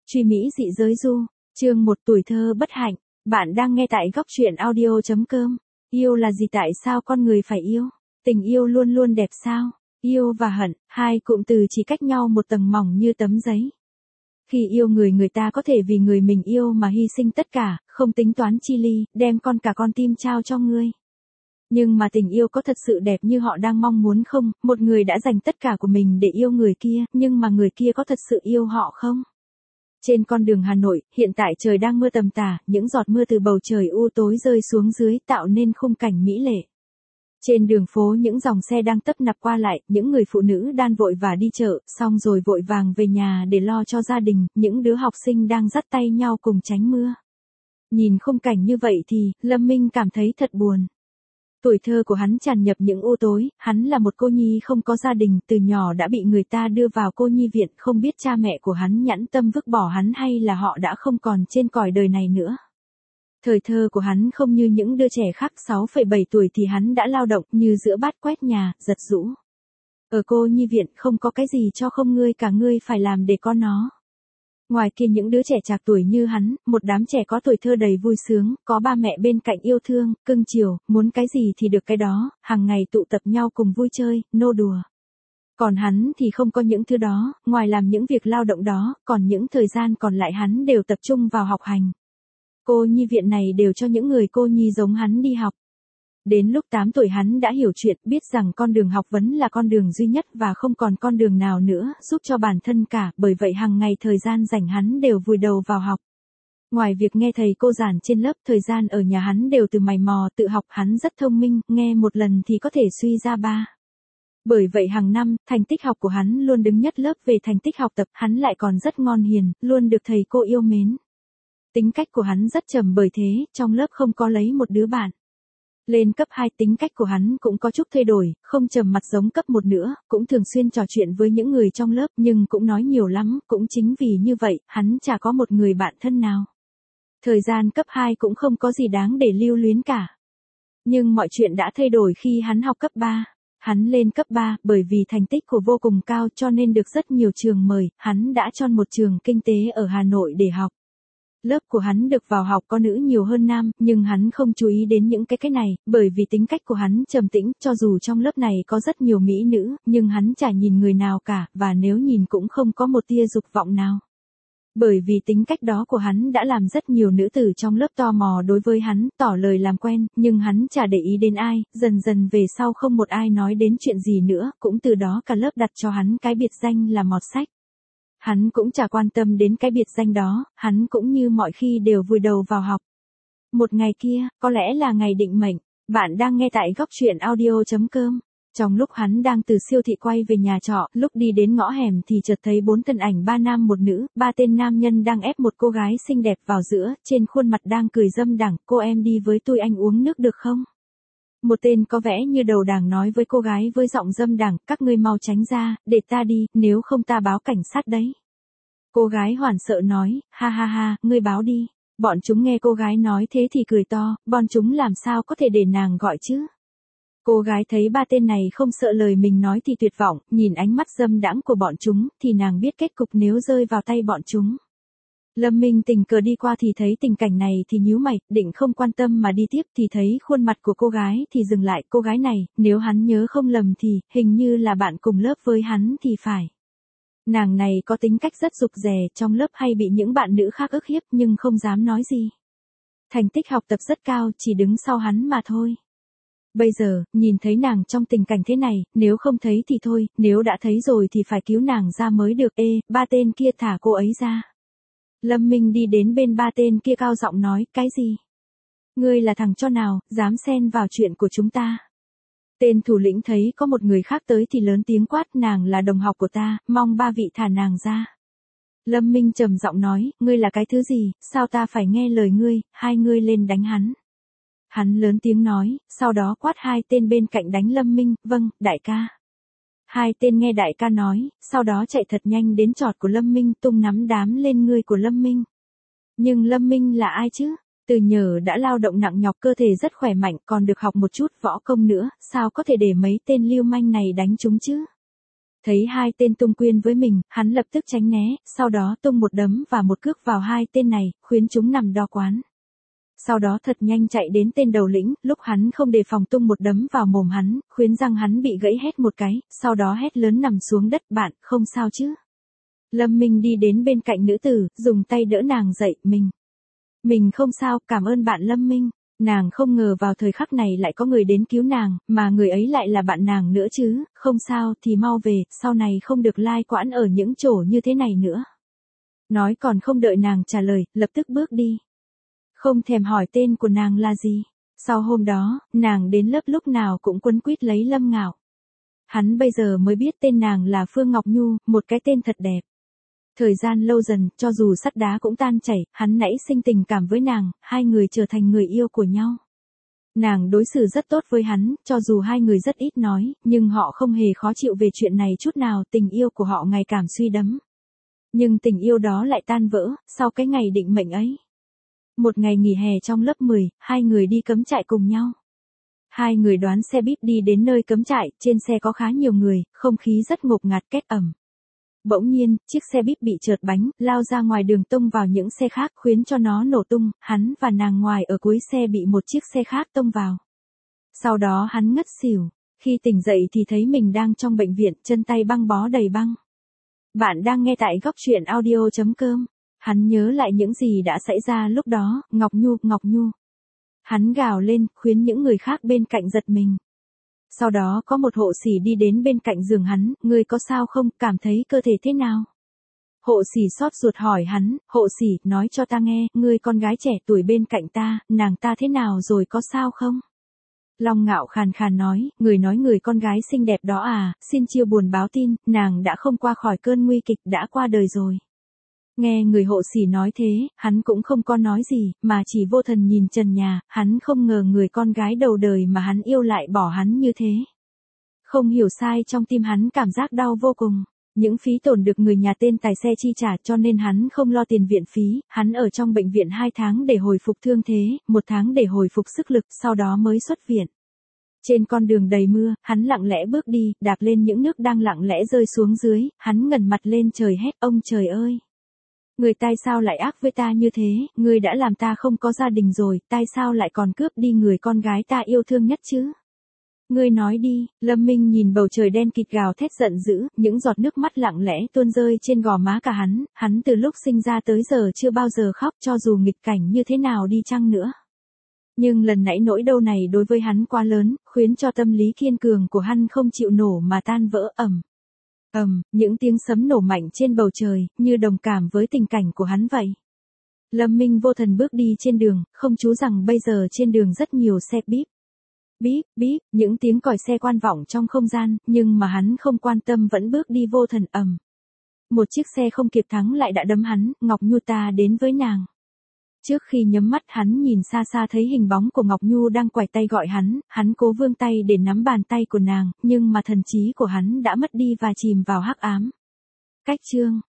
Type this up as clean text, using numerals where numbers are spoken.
Truy Mỹ dị giới du, chương 1 tuổi thơ bất hạnh, bạn đang nghe tại góc truyện audio.com. Yêu là gì, tại sao con người phải yêu? Tình yêu luôn luôn đẹp sao? Yêu và hận, hai cụm từ chỉ cách nhau một tầng mỏng như tấm giấy. Khi yêu người ta có thể vì người mình yêu mà hy sinh tất cả, không tính toán chi ly, đem cả con tim trao cho ngươi. Nhưng mà tình yêu có thật sự đẹp như họ đang mong muốn không? Một người đã dành tất cả của mình để yêu người kia, nhưng mà người kia có thật sự yêu họ không? Trên con đường Hà Nội, hiện tại trời đang mưa tầm tã, những giọt mưa từ bầu trời u tối rơi xuống dưới tạo nên khung cảnh mỹ lệ. Trên đường phố những dòng xe đang tấp nập qua lại, những người phụ nữ đang vội vã đi chợ, xong rồi vội vàng về nhà để lo cho gia đình, những đứa học sinh đang dắt tay nhau cùng tránh mưa. Nhìn khung cảnh như vậy thì, Lâm Minh cảm thấy thật buồn. Tuổi thơ của hắn tràn ngập những u tối, hắn là một cô nhi không có gia đình, từ nhỏ đã bị người ta đưa vào cô nhi viện, không biết cha mẹ của hắn nhẫn tâm vứt bỏ hắn hay là họ đã không còn trên cõi đời này nữa. Thời thơ của hắn không như những đứa trẻ khác, 6,7 tuổi thì hắn đã lao động như giữa bát quét nhà, giặt giũ. Ở cô nhi viện không có cái gì cho không, ngươi cả ngươi phải làm để có nó. Ngoài kia những đứa trẻ trạc tuổi như hắn, một đám trẻ có tuổi thơ đầy vui sướng, có ba mẹ bên cạnh yêu thương, cưng chiều, muốn cái gì thì được cái đó, hàng ngày tụ tập nhau cùng vui chơi, nô đùa. Còn hắn thì không có những thứ đó, ngoài làm những việc lao động đó, còn những thời gian còn lại hắn đều tập trung vào học hành. Cô nhi viện này đều cho những người cô nhi giống hắn đi học. Đến lúc 8 tuổi hắn đã hiểu chuyện, biết rằng con đường học vấn là con đường duy nhất và không còn con đường nào nữa giúp cho bản thân cả, bởi vậy hàng ngày thời gian rảnh hắn đều vùi đầu vào học. Ngoài việc nghe thầy cô giảng trên lớp, thời gian ở nhà hắn đều từ mày mò tự học, hắn rất thông minh, nghe một lần thì có thể suy ra 3. Bởi vậy hàng năm, thành tích học của hắn luôn đứng nhất lớp, về thành tích học tập, hắn lại còn rất ngoan hiền, luôn được thầy cô yêu mến. Tính cách của hắn rất trầm, bởi thế, trong lớp không có lấy một đứa bạn. Lên cấp 2 tính cách của hắn cũng có chút thay đổi, không trầm mặt giống cấp 1 nữa, cũng thường xuyên trò chuyện với những người trong lớp nhưng cũng nói nhiều lắm, cũng chính vì như vậy, hắn chả có một người bạn thân nào. Thời gian cấp 2 cũng không có gì đáng để lưu luyến cả. Nhưng mọi chuyện đã thay đổi khi hắn học cấp 3. Hắn lên cấp 3, bởi vì thành tích của vô cùng cao cho nên được rất nhiều trường mời, hắn đã chọn một trường kinh tế ở Hà Nội để học. Lớp của hắn được vào học có nữ nhiều hơn nam, nhưng hắn không chú ý đến những cái này, bởi vì tính cách của hắn trầm tĩnh, cho dù trong lớp này có rất nhiều mỹ nữ, nhưng hắn chả nhìn người nào cả, và nếu nhìn cũng không có một tia dục vọng nào. Bởi vì tính cách đó của hắn đã làm rất nhiều nữ tử trong lớp tò mò đối với hắn, tỏ lời làm quen, nhưng hắn chả để ý đến ai, dần dần về sau không một ai nói đến chuyện gì nữa, cũng từ đó cả lớp đặt cho hắn cái biệt danh là mọt sách. Hắn cũng chả quan tâm đến cái biệt danh đó, hắn cũng như mọi khi đều vùi đầu vào học. Một ngày kia, có lẽ là ngày định mệnh, bạn đang nghe tại góc truyện audio.com. Trong lúc hắn đang từ siêu thị quay về nhà trọ, lúc đi đến ngõ hẻm thì chợt thấy 4 thân ảnh, 3 nam 1 nữ, 3 tên nam nhân đang ép một cô gái xinh đẹp vào giữa, trên khuôn mặt đang cười dâm đảng, cô em đi với tôi anh uống nước được không? Một tên có vẻ như đầu đảng nói với cô gái với giọng dâm đảng, các ngươi mau tránh ra, để ta đi, nếu không ta báo cảnh sát đấy. Cô gái hoảng sợ nói, ha ha ha, ngươi báo đi. Bọn chúng nghe cô gái nói thế thì cười to, bọn chúng làm sao có thể để nàng gọi chứ. Cô gái thấy 3 tên này không sợ lời mình nói thì tuyệt vọng, nhìn ánh mắt dâm đãng của bọn chúng, thì nàng biết kết cục nếu rơi vào tay bọn chúng. Lâm Minh tình cờ đi qua thì thấy tình cảnh này thì nhíu mày, định không quan tâm mà đi tiếp thì thấy khuôn mặt của cô gái thì dừng lại, cô gái này, nếu hắn nhớ không lầm thì, hình như là bạn cùng lớp với hắn thì phải. Nàng này có tính cách rất rụt rè, trong lớp hay bị những bạn nữ khác ức hiếp nhưng không dám nói gì. Thành tích học tập rất cao, chỉ đứng sau hắn mà thôi. Bây giờ, nhìn thấy nàng trong tình cảnh thế này, nếu không thấy thì thôi, nếu đã thấy rồi thì phải cứu nàng ra mới được. 3 tên kia thả cô ấy ra. Lâm Minh đi đến bên 3 tên kia cao giọng nói, cái gì? Ngươi là thằng cho nào, dám xen vào chuyện của chúng ta? Tên thủ lĩnh thấy có một người khác tới thì lớn tiếng quát, nàng là đồng học của ta, mong 3 vị thả nàng ra. Lâm Minh trầm giọng nói, ngươi là cái thứ gì, sao ta phải nghe lời ngươi, hai ngươi lên đánh hắn. Hắn lớn tiếng nói, sau đó quát 2 tên bên cạnh đánh Lâm Minh, vâng, đại ca. 2 tên nghe đại ca nói, sau đó chạy thật nhanh đến chọt của Lâm Minh, tung nắm đám lên người của Lâm Minh. Nhưng Lâm Minh là ai chứ? Từ nhỏ đã lao động nặng nhọc, cơ thể rất khỏe mạnh, còn được học một chút võ công nữa, sao có thể để mấy tên lưu manh này đánh chúng chứ? Thấy hai tên tung quyên với mình, hắn lập tức tránh né, sau đó tung một đấm và một cước vào hai tên này, khuyến chúng nằm đo quán. Sau đó thật nhanh chạy đến tên đầu lĩnh, lúc hắn không đề phòng tung một đấm vào mồm hắn, khuyến răng hắn bị gãy hết một cái, sau đó hét lớn nằm xuống đất, bạn, không sao chứ? Lâm Minh đi đến bên cạnh nữ tử, dùng tay đỡ nàng dậy, mình không sao, cảm ơn bạn Lâm Minh. Nàng không ngờ vào thời khắc này lại có người đến cứu nàng, mà người ấy lại là bạn nàng nữa chứ, không sao thì mau về, sau này không được lai quãn ở những chỗ như thế này nữa. Nói còn không đợi nàng trả lời, lập tức bước đi. Không thèm hỏi tên của nàng là gì. Sau hôm đó, nàng đến lớp lúc nào cũng quấn quýt lấy Lâm Ngạo. Hắn bây giờ mới biết tên nàng là Phương Ngọc Nhu, một cái tên thật đẹp. Thời gian lâu dần, cho dù sắt đá cũng tan chảy, hắn nảy sinh tình cảm với nàng, hai người trở thành người yêu của nhau. Nàng đối xử rất tốt với hắn, cho dù hai người rất ít nói, nhưng họ không hề khó chịu về chuyện này chút nào, tình yêu của họ ngày càng suy đẫm. Nhưng tình yêu đó lại tan vỡ, sau cái ngày định mệnh ấy. Một ngày nghỉ hè trong lớp 10, hai người đi cắm trại cùng nhau. Hai người đoán xe bíp đi đến nơi cắm trại, trên xe có khá nhiều người, không khí rất ngột ngạt két ẩm. Bỗng nhiên, chiếc xe bíp bị trượt bánh, lao ra ngoài đường tông vào những xe khác, khiến cho nó nổ tung, hắn và nàng ngoài ở cuối xe bị một chiếc xe khác tông vào. Sau đó hắn ngất xỉu, khi tỉnh dậy thì thấy mình đang trong bệnh viện, chân tay băng bó đầy băng. Bạn đang nghe tại góc truyện audio.com. Hắn nhớ lại những gì đã xảy ra lúc đó, Ngọc Nhu. Hắn gào lên, khuyến những người khác bên cạnh giật mình. Sau đó có một hộ sĩ đi đến bên cạnh giường hắn, ngươi có sao không, cảm thấy cơ thể thế nào? Hộ sĩ xót ruột hỏi hắn, hộ sĩ, nói cho ta nghe, ngươi con gái trẻ tuổi bên cạnh ta, nàng ta thế nào rồi có sao không? Long Ngạo khàn khàn nói người con gái xinh đẹp đó à, xin chiêu buồn báo tin, nàng đã không qua khỏi cơn nguy kịch, đã qua đời rồi. Nghe người hộ sĩ nói thế, hắn cũng không có nói gì, mà chỉ vô thần nhìn trần nhà, hắn không ngờ người con gái đầu đời mà hắn yêu lại bỏ hắn như thế. Không hiểu sai trong tim hắn cảm giác đau vô cùng. Những phí tổn được người nhà tên tài xe chi trả cho nên hắn không lo tiền viện phí, hắn ở trong bệnh viện 2 tháng để hồi phục thương thế, 1 tháng để hồi phục sức lực, sau đó mới xuất viện. Trên con đường đầy mưa, hắn lặng lẽ bước đi, đạp lên những nước đang lặng lẽ rơi xuống dưới, hắn ngẩng mặt lên trời hét, ông trời ơi! Người tại sao lại ác với ta như thế, ngươi đã làm ta không có gia đình rồi, tại sao lại còn cướp đi người con gái ta yêu thương nhất chứ? Ngươi nói đi, Lâm Minh nhìn bầu trời đen kịt gào thét giận dữ, những giọt nước mắt lặng lẽ tuôn rơi trên gò má cả hắn từ lúc sinh ra tới giờ chưa bao giờ khóc cho dù nghịch cảnh như thế nào đi chăng nữa. Nhưng lần nãy nỗi đau này đối với hắn quá lớn, khiến cho tâm lý kiên cường của hắn không chịu nổ mà tan vỡ ầm. Những tiếng sấm nổ mạnh trên bầu trời, như đồng cảm với tình cảnh của hắn vậy. Lâm Minh vô thần bước đi trên đường, không chú rằng bây giờ trên đường rất nhiều xe bíp. Bíp, những tiếng còi xe quan vọng trong không gian, nhưng mà hắn không quan tâm vẫn bước đi vô thần Một chiếc xe không kịp thắng lại đã đâm hắn, Ngọc Nhu ta đến với nàng. Trước khi nhắm mắt hắn nhìn xa xa thấy hình bóng của Ngọc Nhu đang quải tay gọi hắn cố vươn tay để nắm bàn tay của nàng, nhưng mà thần trí của hắn đã mất đi và chìm vào hắc ám. Cách chương